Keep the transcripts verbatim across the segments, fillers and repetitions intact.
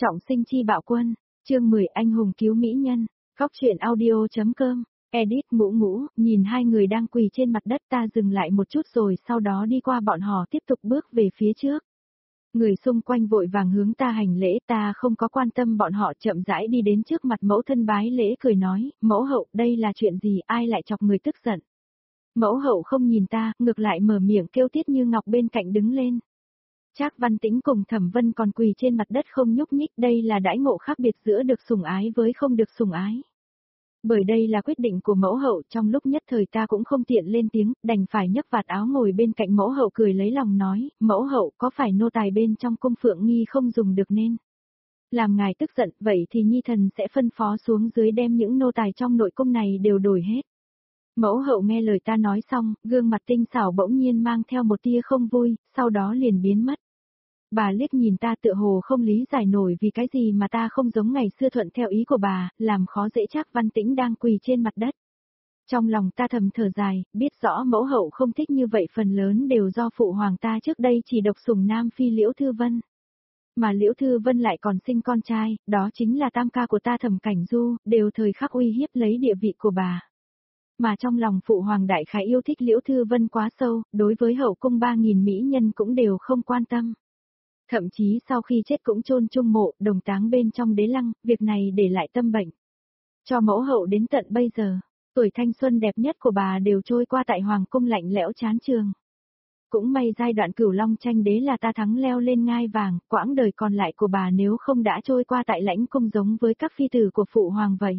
Trọng sinh chi bạo quân, chương mười anh hùng cứu mỹ nhân, góc truyện audio.com, edit ngũ ngũ, nhìn hai người đang quỳ trên mặt đất ta dừng lại một chút rồi sau đó đi qua bọn họ tiếp tục bước về phía trước. Người xung quanh vội vàng hướng ta hành lễ, ta không có quan tâm bọn họ, chậm rãi đi đến trước mặt mẫu thân bái lễ cười nói, mẫu hậu đây là chuyện gì, ai lại chọc người tức giận. Mẫu hậu không nhìn ta, ngược lại mở miệng kêu Tiết Như Ngọc bên cạnh đứng lên. Trác Văn Tĩnh cùng Thẩm Vân còn quỳ trên mặt đất không nhúc nhích, đây là đãi ngộ khác biệt giữa được sủng ái với không được sủng ái. Bởi đây là quyết định của mẫu hậu, trong lúc nhất thời ta cũng không tiện lên tiếng, đành phải nhấc vạt áo ngồi bên cạnh mẫu hậu cười lấy lòng nói, mẫu hậu có phải nô tài bên trong cung Phượng Nghi không dùng được nên. Làm ngài tức giận, vậy thì Nhi thần sẽ phân phó xuống dưới đem những nô tài trong nội cung này đều đổi hết. Mẫu hậu nghe lời ta nói xong, gương mặt tinh xảo bỗng nhiên mang theo một tia không vui, sau đó liền biến mất. Bà liếc nhìn ta tựa hồ không lý giải nổi vì cái gì mà ta không giống ngày xưa thuận theo ý của bà, làm khó dễ Trác Văn Tĩnh đang quỳ trên mặt đất. Trong lòng ta thầm thở dài, biết rõ mẫu hậu không thích như vậy phần lớn đều do phụ hoàng ta trước đây chỉ độc sủng Nam Phi Liễu Thư Vân. Mà Liễu Thư Vân lại còn sinh con trai, đó chính là tam ca của ta Thẩm Cảnh Du, đều thời khắc uy hiếp lấy địa vị của bà. Mà trong lòng phụ hoàng đại khái yêu thích Liễu Thư Vân quá sâu, đối với hậu cung ba nghìn mỹ nhân cũng đều không quan tâm. Thậm chí sau khi chết cũng chôn chung mộ, đồng táng bên trong đế lăng, việc này để lại tâm bệnh. Cho mẫu hậu đến tận bây giờ, tuổi thanh xuân đẹp nhất của bà đều trôi qua tại hoàng cung lạnh lẽo chán trường. Cũng may giai đoạn Cửu Long tranh đế là ta thắng leo lên ngai vàng, quãng đời còn lại của bà nếu không đã trôi qua tại lãnh cung giống với các phi tử của phụ hoàng vậy.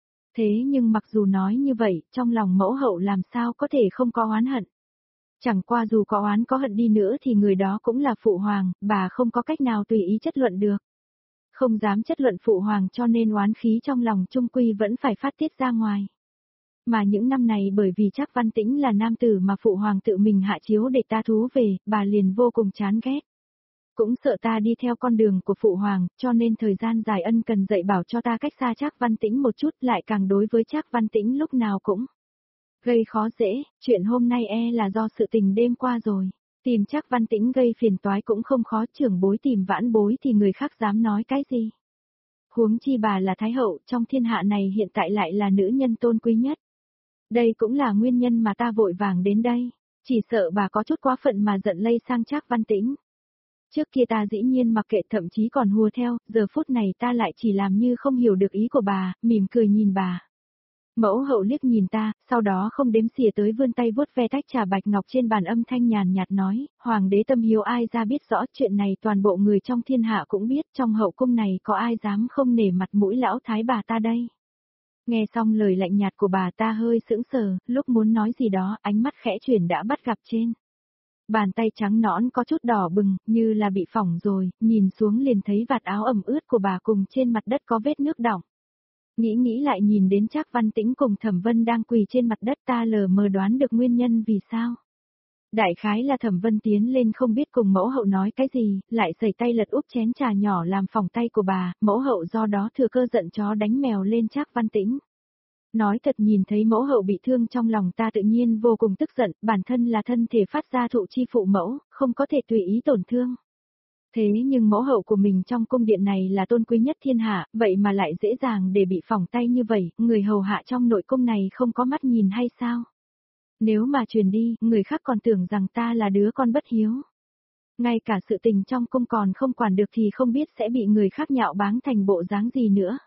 Thế nhưng mặc dù nói như vậy, trong lòng mẫu hậu làm sao có thể không có oán hận. Chẳng qua dù có oán có hận đi nữa thì người đó cũng là phụ hoàng, bà không có cách nào tùy ý chất luận được. Không dám chất luận phụ hoàng cho nên oán khí trong lòng trung quy vẫn phải phát tiết ra ngoài. Mà những năm này bởi vì Trác Văn Tĩnh là nam tử mà phụ hoàng tự mình hạ chiếu để ta thú về, bà liền vô cùng chán ghét. Cũng sợ ta đi theo con đường của phụ hoàng, cho nên thời gian dài ân cần dạy bảo cho ta cách xa Trác Văn Tĩnh một chút, lại càng đối với Trác Văn Tĩnh lúc nào cũng gây khó dễ, chuyện hôm nay e là do sự tình đêm qua rồi. Tìm Trác Văn Tĩnh gây phiền toái cũng không khó, trưởng bối tìm vãn bối thì người khác dám nói cái gì. Huống chi bà là thái hậu, trong thiên hạ này hiện tại lại là nữ nhân tôn quý nhất. Đây cũng là nguyên nhân mà ta vội vàng đến đây, chỉ sợ bà có chút quá phận mà giận lây sang Trác Văn Tĩnh. Trước kia ta dĩ nhiên mặc kệ, thậm chí còn hùa theo, giờ phút này ta lại chỉ làm như không hiểu được ý của bà, mỉm cười nhìn bà. Mẫu hậu liếc nhìn ta, sau đó không đếm xỉa tới vươn tay vuốt ve tách trà bạch ngọc trên bàn, âm thanh nhàn nhạt nói, hoàng đế tâm hiếu ai ra biết rõ, chuyện này toàn bộ người trong thiên hạ cũng biết, trong hậu cung này có ai dám không nể mặt mũi lão thái bà ta đây. Nghe xong lời lạnh nhạt của bà ta hơi sững sờ, lúc muốn nói gì đó, ánh mắt khẽ chuyển đã bắt gặp trên. Bàn tay trắng nõn có chút đỏ bừng, như là bị phỏng rồi, nhìn xuống liền thấy vạt áo ẩm ướt của bà cùng trên mặt đất có vết nước đọng. Nghĩ nghĩ lại nhìn đến Trác Văn Tĩnh cùng Thẩm Vân đang quỳ trên mặt đất, ta lờ mờ đoán được nguyên nhân vì sao. Đại khái là Thẩm Vân tiến lên không biết cùng mẫu hậu nói cái gì, lại giở tay lật úp chén trà nhỏ làm phỏng tay của bà, mẫu hậu do đó thừa cơ giận chó đánh mèo lên Trác Văn Tĩnh. Nói thật, nhìn thấy mẫu hậu bị thương trong lòng ta tự nhiên vô cùng tức giận, bản thân là thân thể phát ra thụ chi phụ mẫu, không có thể tùy ý tổn thương. Thế nhưng mẫu hậu của mình trong cung điện này là tôn quý nhất thiên hạ, vậy mà lại dễ dàng để bị phỏng tay như vậy, người hầu hạ trong nội cung này không có mắt nhìn hay sao? Nếu mà truyền đi, người khác còn tưởng rằng ta là đứa con bất hiếu. Ngay cả sự tình trong cung còn không quản được thì không biết sẽ bị người khác nhạo báng thành bộ dáng gì nữa.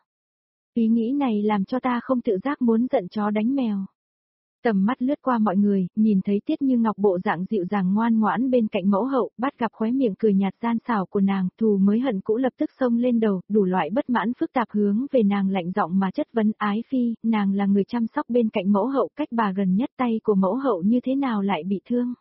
Ý nghĩ này làm cho ta không tự giác muốn giận chó đánh mèo. Tầm mắt lướt qua mọi người, nhìn thấy Tiết Như Ngọc bộ dạng dịu dàng ngoan ngoãn bên cạnh mẫu hậu, bắt gặp khóe miệng cười nhạt gian xảo của nàng, thù mới hận cũ lập tức xông lên đầu, đủ loại bất mãn phức tạp hướng về nàng lạnh giọng mà chất vấn, ái phi, nàng là người chăm sóc bên cạnh mẫu hậu, cách bà gần nhất, tay của mẫu hậu như thế nào lại bị thương.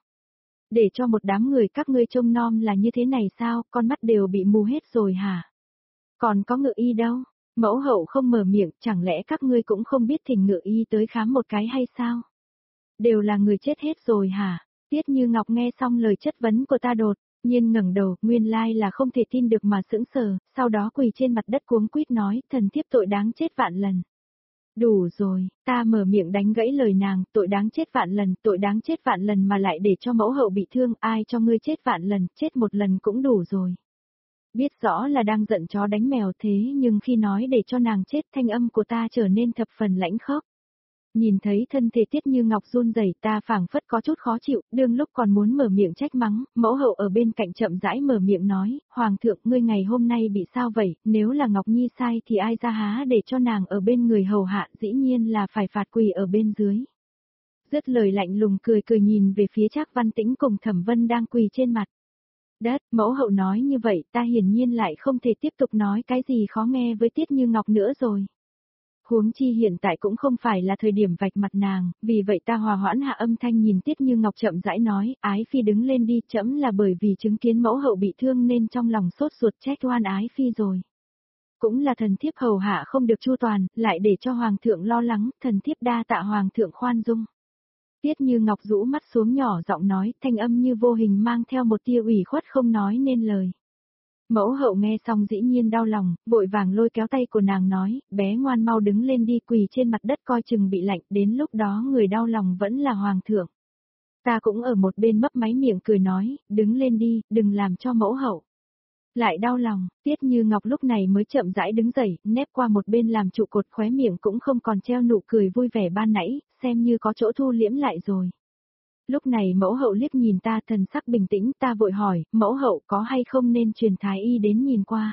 Để cho một đám người các ngươi trông nom là như thế này sao, con mắt đều bị mù hết rồi hả? Còn có ngự y đâu? Mẫu hậu không mở miệng, chẳng lẽ các ngươi cũng không biết thỉnh ngự y tới khám một cái hay sao? Đều là người chết hết rồi hả? Tiết Như Ngọc nghe xong lời chất vấn của ta đột nhiên ngẩng đầu, nguyên lai là không thể tin được mà sững sờ, sau đó quỳ trên mặt đất cuống quýt nói, thần thiếp tội đáng chết vạn lần. Đủ rồi, ta mở miệng đánh gãy lời nàng, tội đáng chết vạn lần, tội đáng chết vạn lần mà lại để cho mẫu hậu bị thương, ai cho ngươi chết vạn lần, chết một lần cũng đủ rồi. Biết rõ là đang giận chó đánh mèo thế nhưng khi nói để cho nàng chết thanh âm của ta trở nên thập phần lãnh khốc. Nhìn thấy thân thể Tiết Như Ngọc run rẩy, ta phảng phất có chút khó chịu, đương lúc còn muốn mở miệng trách mắng, mẫu hậu ở bên cạnh chậm rãi mở miệng nói, Hoàng thượng ngươi ngày hôm nay bị sao vậy, nếu là Ngọc Nhi sai thì ai ra há để cho nàng ở bên người hầu hạ, dĩ nhiên là phải phạt quỳ ở bên dưới. Dứt lời lạnh lùng cười cười nhìn về phía Trác Văn Tĩnh cùng Thẩm Vân đang quỳ trên mặt đất, mẫu hậu nói như vậy ta hiển nhiên lại không thể tiếp tục nói cái gì khó nghe với Tiết Như Ngọc nữa rồi. Huống chi hiện tại cũng không phải là thời điểm vạch mặt nàng, vì vậy ta hòa hoãn hạ âm thanh nhìn Tiết Như Ngọc chậm rãi nói, Ái Phi đứng lên đi, trẫm là bởi vì chứng kiến mẫu hậu bị thương nên trong lòng sốt ruột trách oan Ái Phi rồi. Cũng là thần thiếp hầu hạ không được chu toàn, lại để cho Hoàng thượng lo lắng, thần thiếp đa tạ Hoàng thượng khoan dung. Tiết Như Ngọc rũ mắt xuống nhỏ giọng nói, thanh âm như vô hình mang theo một tia ủy khuất không nói nên lời. Mẫu hậu nghe xong dĩ nhiên đau lòng, vội vàng lôi kéo tay của nàng nói, bé ngoan mau đứng lên đi quỳ trên mặt đất coi chừng bị lạnh, đến lúc đó người đau lòng vẫn là Hoàng thượng. Ta cũng ở một bên mấp máy miệng cười nói, đứng lên đi, đừng làm cho mẫu hậu lại đau lòng. Tiết Như Ngọc lúc này mới chậm rãi đứng dậy, nép qua một bên làm trụ cột, khóe miệng cũng không còn treo nụ cười vui vẻ ban nãy, xem như có chỗ thu liễm lại rồi. Lúc này mẫu hậu liếc nhìn ta thần sắc bình tĩnh, ta vội hỏi, mẫu hậu có hay không nên truyền thái y đến nhìn qua.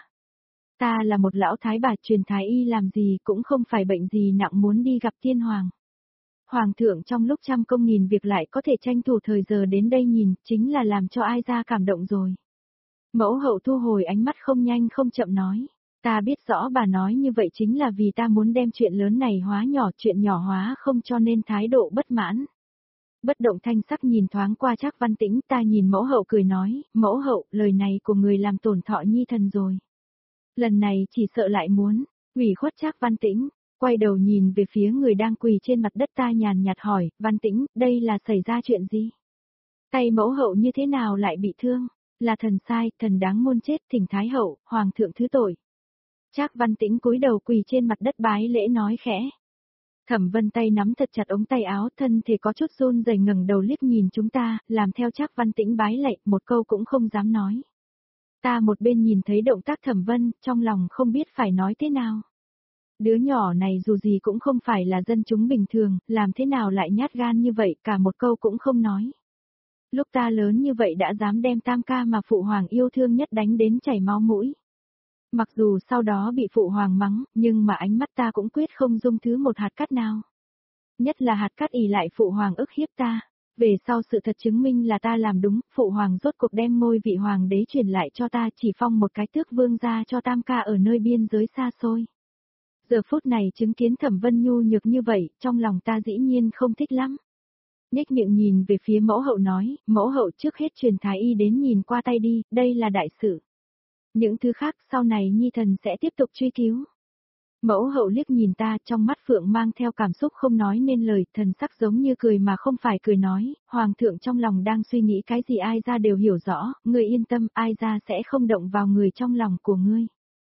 Ta là một lão thái bà, truyền thái y làm gì cũng không phải bệnh gì nặng muốn đi gặp tiên hoàng. Hoàng thượng trong lúc trăm công nghìn việc lại có thể tranh thủ thời giờ đến đây nhìn, chính là làm cho ai ra cảm động rồi. Mẫu hậu thu hồi ánh mắt không nhanh không chậm nói, ta biết rõ bà nói như vậy chính là vì ta muốn đem chuyện lớn này hóa nhỏ, chuyện nhỏ hóa không cho nên thái độ bất mãn. Bất động thanh sắc nhìn thoáng qua Trác Văn Tĩnh, ta nhìn mẫu hậu cười nói, mẫu hậu, lời này của người làm tổn thọ nhi thần rồi. Lần này chỉ sợ lại muốn, ủy khuất Trác Văn Tĩnh, quay đầu nhìn về phía người đang quỳ trên mặt đất ta nhàn nhạt hỏi, Văn Tĩnh, đây là xảy ra chuyện gì? Tay mẫu hậu như thế nào lại bị thương? Là thần sai, thần đáng muôn chết, thỉnh Thái hậu, Hoàng thượng thứ tội. Trác Văn Tĩnh cúi đầu quỳ trên mặt đất bái lễ nói khẽ. Thẩm Vân tay nắm thật chặt ống tay áo, thân thể có chút run rẩy ngẩng đầu liếc nhìn chúng ta, làm theo Trác Văn Tĩnh bái lạy, một câu cũng không dám nói. Ta một bên nhìn thấy động tác Thẩm Vân, trong lòng không biết phải nói thế nào. Đứa nhỏ này dù gì cũng không phải là dân chúng bình thường, làm thế nào lại nhát gan như vậy, cả một câu cũng không nói. Lúc ta lớn như vậy đã dám đem tam ca mà phụ hoàng yêu thương nhất đánh đến chảy máu mũi. Mặc dù sau đó bị phụ hoàng mắng, nhưng mà ánh mắt ta cũng quyết không dung thứ một hạt cát nào. Nhất là hạt cát ỉ lại phụ hoàng ức hiếp ta. Về sau sự thật chứng minh là ta làm đúng, phụ hoàng rốt cuộc đem ngôi vị hoàng đế truyền lại cho ta, chỉ phong một cái tước vương ra cho tam ca ở nơi biên giới xa xôi. Giờ phút này chứng kiến Thẩm Vân nhu nhược như vậy, trong lòng ta dĩ nhiên không thích lắm. Nhếch miệng nhìn về phía mẫu hậu nói, mẫu hậu trước hết truyền thái y đến nhìn qua tay đi, đây là đại sự. Những thứ khác sau này nhi thần sẽ tiếp tục truy cứu. Mẫu hậu liếc nhìn ta, trong mắt phượng mang theo cảm xúc không nói nên lời, thần sắc giống như cười mà không phải cười nói, hoàng thượng trong lòng đang suy nghĩ cái gì ai ra đều hiểu rõ, ngươi yên tâm, ai ra sẽ không động vào người trong lòng của ngươi.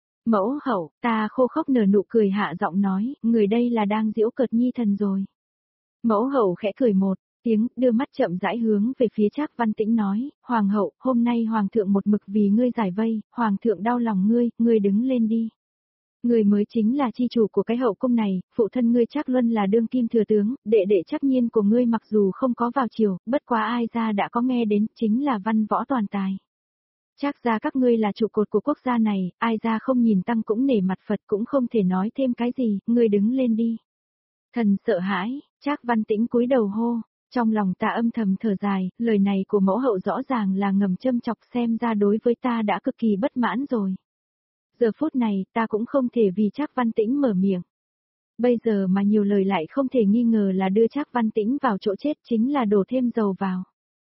Mẫu hậu, ta khô khốc nở nụ cười hạ giọng nói, người đây là đang giễu cợt nhi thần rồi. Mẫu hậu khẽ cười một tiếng, đưa mắt chậm rãi hướng về phía Trác Văn Tĩnh nói, hoàng hậu, hôm nay hoàng thượng một mực vì ngươi giải vây, hoàng thượng đau lòng ngươi, ngươi đứng lên đi. Ngươi mới chính là chi chủ của cái hậu cung này, phụ thân ngươi Trác Luân là đương kim thừa tướng, đệ đệ Trác Nhiên của ngươi mặc dù không có vào triều, bất quá ai ra đã có nghe đến, chính là văn võ toàn tài. Trác gia các ngươi là trụ cột của quốc gia này, ai ra không nhìn tăng cũng nể mặt Phật cũng không thể nói thêm cái gì, ngươi đứng lên đi. Thần sợ hãi, Trác Văn Tĩnh cúi đầu hô, trong lòng ta âm thầm thở dài, lời này của mẫu hậu rõ ràng là ngầm châm chọc xem ra đối với ta đã cực kỳ bất mãn rồi. Giờ phút này ta cũng không thể vì Trác Văn Tĩnh mở miệng. Bây giờ mà nhiều lời lại không thể nghi ngờ là đưa Trác Văn Tĩnh vào chỗ chết chính là đổ thêm dầu vào.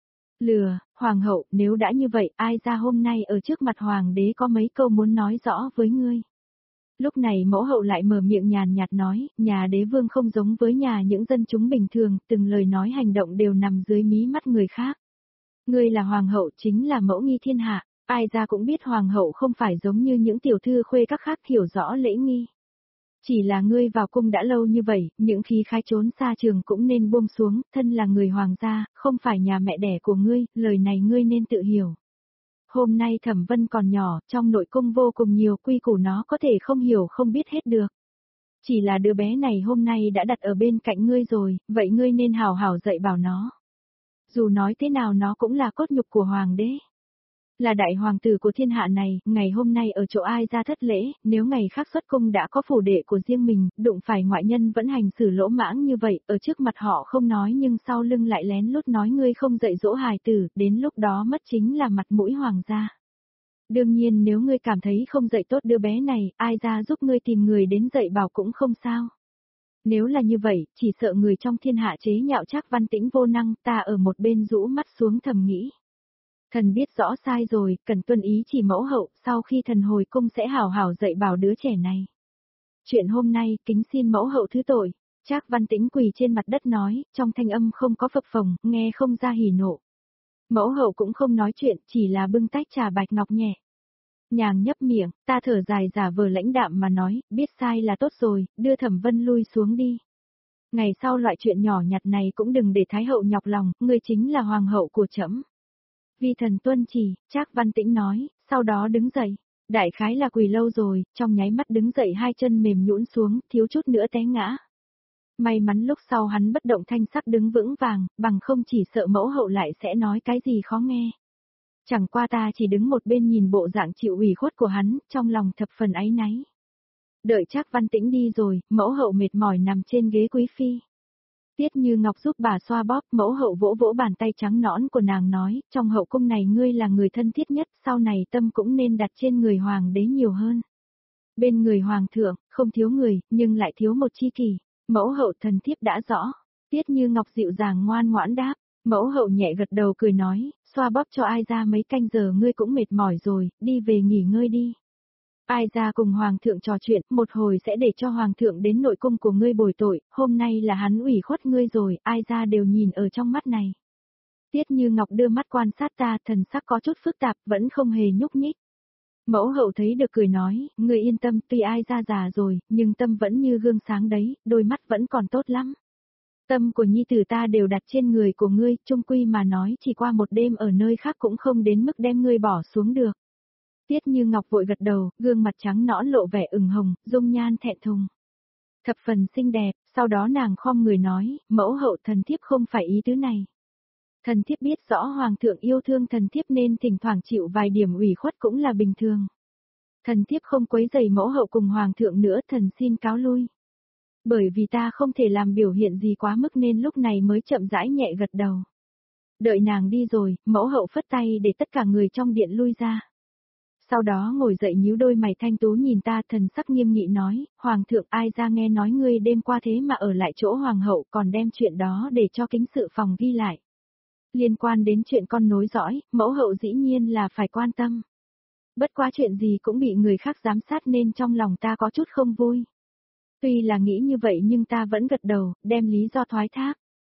Lừa, hoàng hậu, nếu đã như vậy, ai ra hôm nay ở trước mặt hoàng đế có mấy câu muốn nói rõ với ngươi. Lúc này mẫu hậu lại mở miệng nhàn nhạt nói, nhà đế vương không giống với nhà những dân chúng bình thường, từng lời nói hành động đều nằm dưới mí mắt người khác. Ngươi là hoàng hậu chính là mẫu nghi thiên hạ, ai ra cũng biết hoàng hậu không phải giống như những tiểu thư khuê các khác hiểu rõ lễ nghi. Chỉ là ngươi vào cung đã lâu như vậy, những khí khái trốn xa trường cũng nên buông xuống, thân là người hoàng gia, không phải nhà mẹ đẻ của ngươi, lời này ngươi nên tự hiểu. Hôm nay Thẩm Vân còn nhỏ, trong nội cung vô cùng nhiều quy củ nó có thể không hiểu không biết hết được. Chỉ là đứa bé này hôm nay đã đặt ở bên cạnh ngươi rồi, vậy ngươi nên hào hào dạy bảo nó. Dù nói thế nào nó cũng là cốt nhục của hoàng đế. Là đại hoàng tử của thiên hạ này, ngày hôm nay ở chỗ ai ra thất lễ, nếu ngày khác xuất cung đã có phủ đệ của riêng mình, đụng phải ngoại nhân vẫn hành xử lỗ mãng như vậy, ở trước mặt họ không nói nhưng sau lưng lại lén lút nói ngươi không dạy dỗ hài tử, đến lúc đó mất chính là mặt mũi hoàng gia. Đương nhiên nếu ngươi cảm thấy không dạy tốt đứa bé này, ai ra giúp ngươi tìm người đến dạy bảo cũng không sao. Nếu là như vậy, chỉ sợ người trong thiên hạ chế nhạo Trác Văn Tĩnh vô năng, ta ở một bên rũ mắt xuống thầm nghĩ. Thần biết rõ sai rồi, cần tuân ý chỉ mẫu hậu, sau khi thần hồi cung sẽ hảo hảo dạy bảo đứa trẻ này. Chuyện hôm nay, kính xin mẫu hậu thứ tội. Trác Văn Tĩnh quỳ trên mặt đất nói, trong thanh âm không có phập phồng, nghe không ra hỉ nộ. Mẫu hậu cũng không nói chuyện, chỉ là bưng tách trà bạch ngọc nhẹ. Nhàng nhấp miệng, ta thở dài giả vờ lãnh đạm mà nói, biết sai là tốt rồi, đưa Thẩm Vân lui xuống đi. Ngày sau loại chuyện nhỏ nhặt này cũng đừng để Thái hậu nhọc lòng, ngươi chính là hoàng hậu của trẫm. Vi thần tuân chỉ, Trác Văn Tĩnh nói, sau đó đứng dậy. Đại khái là quỳ lâu rồi, trong nháy mắt đứng dậy hai chân mềm nhũn xuống, thiếu chút nữa té ngã. May mắn lúc sau hắn bất động thanh sắc đứng vững vàng, bằng không chỉ sợ mẫu hậu lại sẽ nói cái gì khó nghe. Chẳng qua ta chỉ đứng một bên nhìn bộ dạng chịu ủy khuất của hắn, trong lòng thập phần áy náy. Đợi Trác Văn Tĩnh đi rồi, mẫu hậu mệt mỏi nằm trên ghế quý phi. Tiết Như Ngọc giúp bà xoa bóp, mẫu hậu vỗ vỗ bàn tay trắng nõn của nàng nói, trong hậu cung này ngươi là người thân thiết nhất, sau này tâm cũng nên đặt trên người hoàng đế nhiều hơn. Bên người hoàng thượng, không thiếu người, nhưng lại thiếu một chi kỷ, mẫu hậu thần thiếp đã rõ. Tiết Như Ngọc dịu dàng ngoan ngoãn đáp, mẫu hậu nhẹ gật đầu cười nói, xoa bóp cho ai ra mấy canh giờ ngươi cũng mệt mỏi rồi, đi về nghỉ ngơi đi. Ai ra cùng hoàng thượng trò chuyện, một hồi sẽ để cho hoàng thượng đến nội cung của ngươi bồi tội, hôm nay là hắn ủy khuất ngươi rồi, ai ra đều nhìn ở trong mắt này. Tiết Như Ngọc đưa mắt quan sát ta, thần sắc có chút phức tạp, vẫn không hề nhúc nhích. Mẫu hậu thấy được cười nói, ngươi yên tâm, tuy ai ra già rồi, nhưng tâm vẫn như gương sáng đấy, đôi mắt vẫn còn tốt lắm. Tâm của nhi tử ta đều đặt trên người của ngươi, chung quy mà nói chỉ qua một đêm ở nơi khác cũng không đến mức đem ngươi bỏ xuống được. Tiết Như Ngọc vội gật đầu, gương mặt trắng nõn lộ vẻ ửng hồng, dung nhan thẹn thùng. Thập phần xinh đẹp, sau đó nàng khom người nói, mẫu hậu thần thiếp không phải ý tứ này. Thần thiếp biết rõ hoàng thượng yêu thương thần thiếp nên thỉnh thoảng chịu vài điểm ủy khuất cũng là bình thường. Thần thiếp không quấy rầy mẫu hậu cùng hoàng thượng nữa, thần xin cáo lui. Bởi vì ta không thể làm biểu hiện gì quá mức nên lúc này mới chậm rãi nhẹ gật đầu. Đợi nàng đi rồi, mẫu hậu phất tay để tất cả người trong điện lui ra. Sau đó ngồi dậy nhíu đôi mày thanh tú nhìn ta, thần sắc nghiêm nghị nói, hoàng thượng ai ra nghe nói ngươi đêm qua thế mà ở lại chỗ hoàng hậu còn đem chuyện đó để cho kính sự phòng ghi lại. Liên quan đến chuyện con nối dõi, mẫu hậu dĩ nhiên là phải quan tâm. Bất quá chuyện gì cũng bị người khác giám sát nên trong lòng ta có chút không vui. Tuy là nghĩ như vậy nhưng ta vẫn gật đầu, đem lý do thoái thác.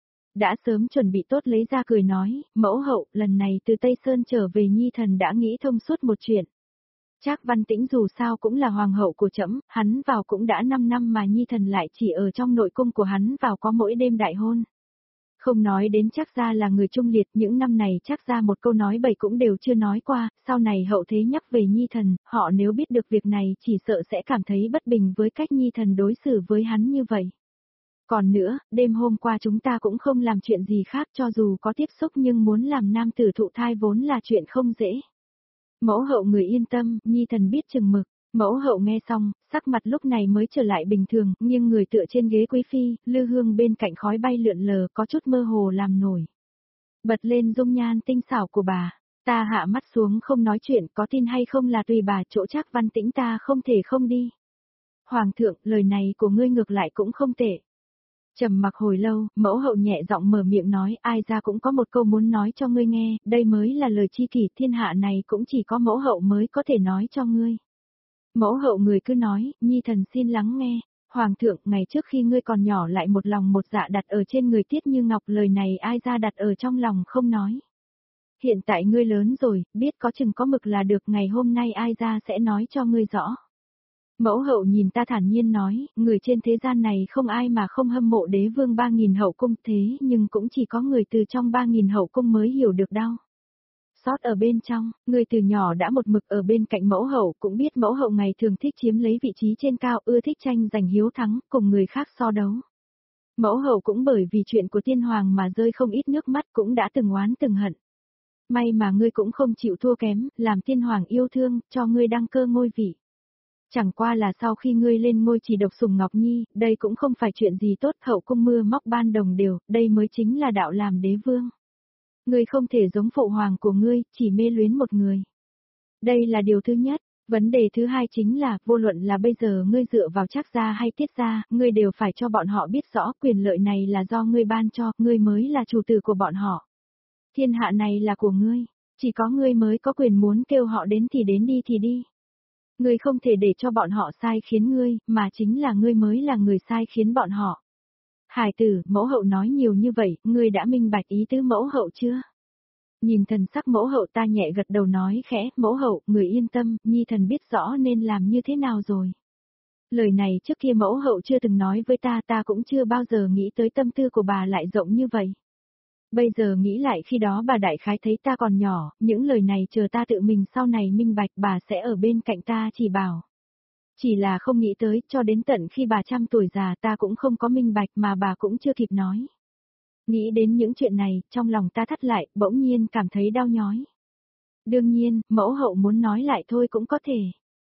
Đã sớm chuẩn bị tốt lấy ra cười nói, mẫu hậu, lần này từ Tây Sơn trở về nhi thần đã nghĩ thông suốt một chuyện. Trác Văn Tĩnh dù sao cũng là hoàng hậu của trẫm, hắn vào cũng đã năm năm mà nhi thần lại chỉ ở trong nội cung của hắn vào có mỗi đêm đại hôn. Không nói đến Trác gia là người trung liệt, những năm này Trác gia một câu nói bậy cũng đều chưa nói qua, sau này hậu thế nhắc về nhi thần, họ nếu biết được việc này chỉ sợ sẽ cảm thấy bất bình với cách nhi thần đối xử với hắn như vậy. Còn nữa, đêm hôm qua chúng ta cũng không làm chuyện gì khác, cho dù có tiếp xúc nhưng muốn làm nam tử thụ thai vốn là chuyện không dễ. Mẫu hậu người yên tâm, nhi thần biết chừng mực. Mẫu hậu nghe xong, sắc mặt lúc này mới trở lại bình thường, nhưng người tựa trên ghế quý phi, lư hương bên cạnh khói bay lượn lờ, có chút mơ hồ làm nổi. Bật lên dung nhan tinh xảo của bà, ta hạ mắt xuống không nói chuyện, có tin hay không là tùy bà, chỗ Trác Văn Tĩnh ta không thể không đi. Hoàng thượng, lời này của ngươi ngược lại cũng không tệ. Trầm mặc hồi lâu, mẫu hậu nhẹ giọng mở miệng nói, ai ra cũng có một câu muốn nói cho ngươi nghe, đây mới là lời chi kỷ, thiên hạ này cũng chỉ có mẫu hậu mới có thể nói cho ngươi. Mẫu hậu người cứ nói, nhi thần xin lắng nghe. Hoàng thượng, ngày trước khi ngươi còn nhỏ lại một lòng một dạ đặt ở trên người Tiết Như Ngọc, lời này ai ra đặt ở trong lòng không nói. Hiện tại ngươi lớn rồi, biết có chừng có mực là được, ngày hôm nay ai ra sẽ nói cho ngươi rõ. Mẫu hậu nhìn ta thản nhiên nói, người trên thế gian này không ai mà không hâm mộ đế vương ba nghìn hậu cung, thế nhưng cũng chỉ có người từ trong ba nghìn hậu cung mới hiểu được đau. sót ở bên trong, ngươi từ nhỏ đã một mực ở bên cạnh mẫu hậu, cũng biết mẫu hậu ngày thường thích chiếm lấy vị trí trên cao, ưa thích tranh giành hiếu thắng, cùng người khác so đấu. Mẫu hậu cũng bởi vì chuyện của tiên hoàng mà rơi không ít nước mắt, cũng đã từng oán từng hận. May mà ngươi cũng không chịu thua kém, làm tiên hoàng yêu thương, cho ngươi đăng cơ ngôi vị. Chẳng qua là sau khi ngươi lên ngôi chỉ độc sủng Ngọc Nhi, đây cũng không phải chuyện gì tốt, hậu cung mưa móc ban đồng đều, đây mới chính là đạo làm đế vương. Ngươi không thể giống phụ hoàng của ngươi, chỉ mê luyến một người. Đây là điều thứ nhất. Vấn đề thứ hai chính là, vô luận là bây giờ ngươi dựa vào Trác gia hay Tiết gia, ngươi đều phải cho bọn họ biết rõ quyền lợi này là do ngươi ban cho, ngươi mới là chủ tử của bọn họ. Thiên hạ này là của ngươi, chỉ có ngươi mới có quyền muốn kêu họ đến thì đến đi thì đi. Ngươi không thể để cho bọn họ sai khiến ngươi, mà chính là ngươi mới là người sai khiến bọn họ. Hải tử, mẫu hậu nói nhiều như vậy, ngươi đã minh bạch ý tứ mẫu hậu chưa? Nhìn thần sắc mẫu hậu ta nhẹ gật đầu nói khẽ, mẫu hậu, người yên tâm, nhi thần biết rõ nên làm như thế nào rồi. Lời này trước kia mẫu hậu chưa từng nói với ta, ta cũng chưa bao giờ nghĩ tới tâm tư của bà lại rộng như vậy. Bây giờ nghĩ lại khi đó bà đại khái thấy ta còn nhỏ, những lời này chờ ta tự mình sau này minh bạch bà sẽ ở bên cạnh ta chỉ bảo. Chỉ là không nghĩ tới, cho đến tận khi bà trăm tuổi già ta cũng không có minh bạch mà bà cũng chưa kịp nói. Nghĩ đến những chuyện này, trong lòng ta thắt lại, bỗng nhiên cảm thấy đau nhói. Đương nhiên, mẫu hậu muốn nói lại thôi cũng có thể.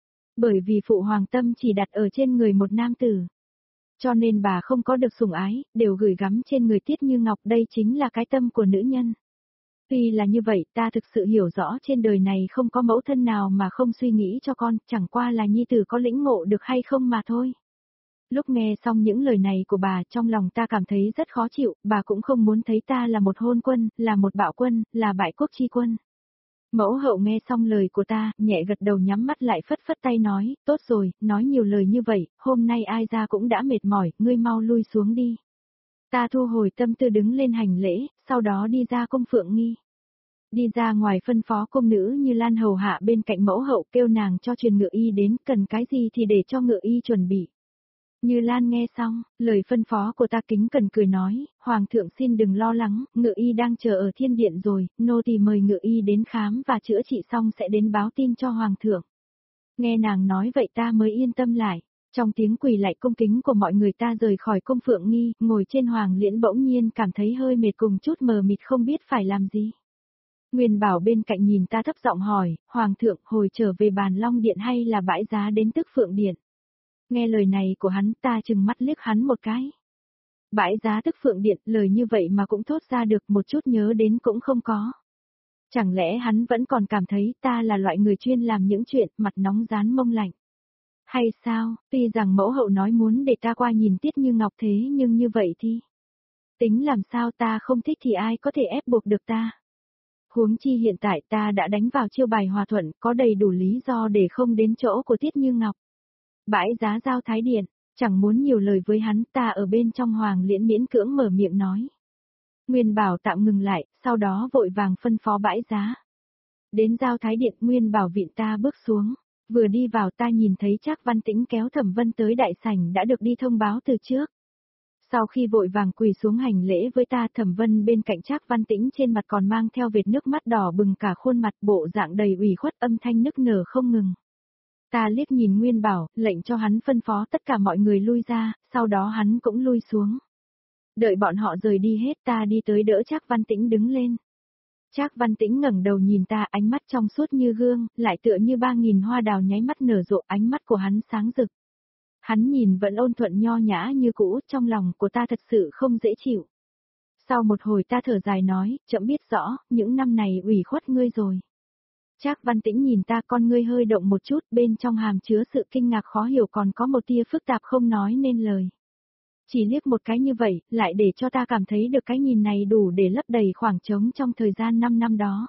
Bởi vì phụ hoàng tâm chỉ đặt ở trên người một nam tử. Cho nên bà không có được sủng ái, đều gửi gắm trên người Tiết Như Ngọc, đây chính là cái tâm của nữ nhân. Tuy là như vậy, ta thực sự hiểu rõ trên đời này không có mẫu thân nào mà không suy nghĩ cho con, chẳng qua là nhi tử có lĩnh ngộ được hay không mà thôi. Lúc nghe xong những lời này của bà, trong lòng ta cảm thấy rất khó chịu, bà cũng không muốn thấy ta là một hôn quân, là một bạo quân, là bại quốc chi quân. Mẫu hậu nghe xong lời của ta, nhẹ gật đầu nhắm mắt lại phất phất tay nói, tốt rồi, nói nhiều lời như vậy, hôm nay ai ra cũng đã mệt mỏi, ngươi mau lui xuống đi. Ta thu hồi tâm tư đứng lên hành lễ, sau đó đi ra cung Phượng Nghi. Đi ra ngoài phân phó công nữ như Lan hầu hạ bên cạnh mẫu hậu kêu nàng cho truyền ngựa y đến, cần cái gì thì để cho ngựa y chuẩn bị. Như Lan nghe xong, lời phân phó của ta kính cần cười nói, Hoàng thượng xin đừng lo lắng, ngựa y đang chờ ở thiên điện rồi, nô tỳ mời ngựa y đến khám và chữa trị xong sẽ đến báo tin cho Hoàng thượng. Nghe nàng nói vậy ta mới yên tâm lại, trong tiếng quỳ lạy cung kính của mọi người ta rời khỏi cung Phượng Nghi, ngồi trên Hoàng liễn bỗng nhiên cảm thấy hơi mệt cùng chút mờ mịt không biết phải làm gì. Nguyên Bảo bên cạnh nhìn ta thấp giọng hỏi, Hoàng thượng hồi trở về Bàn Long Điện hay là bãi giá đến Tức Phượng Điện? Nghe lời này của hắn ta chừng mắt liếc hắn một cái. Bãi giá Tức Phượng Điện, lời như vậy mà cũng thốt ra được, một chút nhớ đến cũng không có. Chẳng lẽ hắn vẫn còn cảm thấy ta là loại người chuyên làm những chuyện mặt nóng rán mông lạnh? Hay sao, tuy rằng mẫu hậu nói muốn để ta qua nhìn Tiết Như Ngọc thế nhưng như vậy thì... Tính làm sao ta không thích thì ai có thể ép buộc được ta? Huống chi hiện tại ta đã đánh vào chiêu bài hòa thuận, có đầy đủ lý do để không đến chỗ của Tiết Như Ngọc. Bãi giá Giao Thái Điện, chẳng muốn nhiều lời với hắn, ta ở bên trong Hoàng liễn miễn cưỡng mở miệng nói. Nguyên Bảo tạm ngừng lại, sau đó vội vàng phân phó bãi giá. Đến Giao Thái Điện, Nguyên Bảo viện ta bước xuống, vừa đi vào ta nhìn thấy Trác Văn Tĩnh kéo Thẩm Vân tới đại sảnh đã được đi thông báo từ trước. Sau khi vội vàng quỳ xuống hành lễ với ta, Thẩm Vân bên cạnh Trác Văn Tĩnh trên mặt còn mang theo vệt nước mắt đỏ bừng cả khuôn mặt, bộ dạng đầy ủy khuất, âm thanh nức nở không ngừng. Ta liếc nhìn Nguyên Bảo, lệnh cho hắn phân phó tất cả mọi người lui ra, sau đó hắn cũng lui xuống. Đợi bọn họ rời đi hết ta đi tới đỡ Trác Văn Tĩnh đứng lên. Trác Văn Tĩnh ngẩng đầu nhìn ta, ánh mắt trong suốt như gương, lại tựa như ba nghìn hoa đào nháy mắt nở rộ, ánh mắt của hắn sáng rực. Hắn nhìn vẫn ôn thuận nho nhã như cũ, trong lòng của ta thật sự không dễ chịu. Sau một hồi ta thở dài nói, chậm biết rõ, những năm này ủy khuất ngươi rồi. Trác Văn Tĩnh nhìn ta, con ngươi hơi động một chút, bên trong hàm chứa sự kinh ngạc khó hiểu còn có một tia phức tạp không nói nên lời. Chỉ liếc một cái như vậy, lại để cho ta cảm thấy được cái nhìn này đủ để lấp đầy khoảng trống trong thời gian năm năm đó.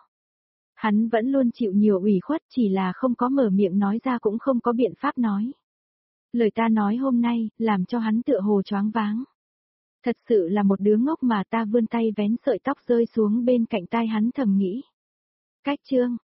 Hắn vẫn luôn chịu nhiều ủy khuất, chỉ là không có mở miệng nói ra cũng không có biện pháp nói. Lời ta nói hôm nay, làm cho hắn tựa hồ choáng váng. Thật sự là một đứa ngốc mà ta vươn tay vén sợi tóc rơi xuống bên cạnh tai hắn thầm nghĩ. Cách chương,